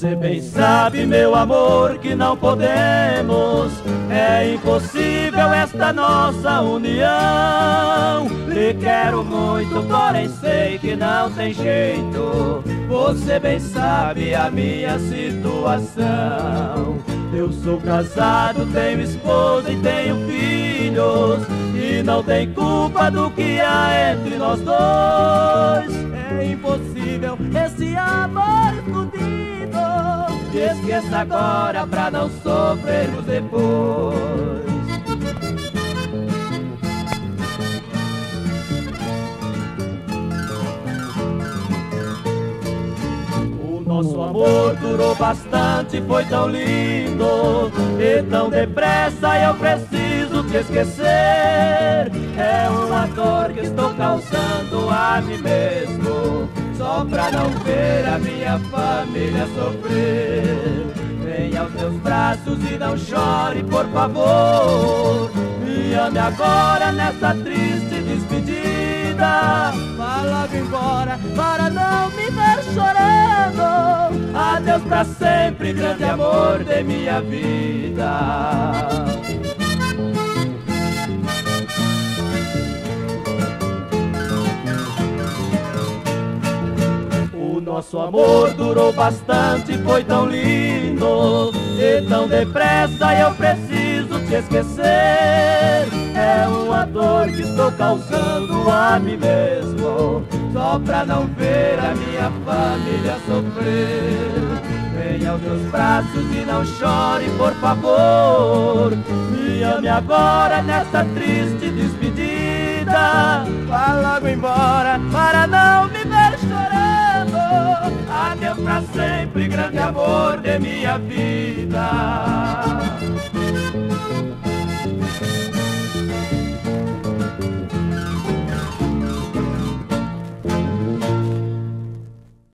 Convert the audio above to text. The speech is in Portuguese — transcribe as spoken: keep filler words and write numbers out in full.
Você bem sabe, meu amor, que não podemos, é impossível esta nossa união. Lhe quero muito, porém sei que não tem jeito. Você bem sabe a minha situação. Eu sou casado, tenho esposa e tenho filhos, e não tem culpa do que há entre nós dois. É impossível esse amor escondido. Esqueça agora pra não sofrermos depois. Nosso amor durou bastante, foi tão lindo, e tão depressa eu preciso te esquecer. É uma dor que estou causando a mim mesmo, só pra não ver a minha família sofrer. Venha aos meus braços e não chore, por favor. Me ame agora nessa triste despedida. Vá logo embora para não me ver chorando. Adeus pra sempre, grande amor de minha vida. O nosso amor durou bastante, foi tão lindo, e tão depressa eu preciso te esquecer. É uma dor que estou causando a mim mesmo, só pra não ver a minha família sofrer. Venha aos meus braços e não chore, por favor. Me ame agora nessa triste despedida. Vá logo embora para não me ver chorando. Adeus pra sempre, grande amor de minha vida.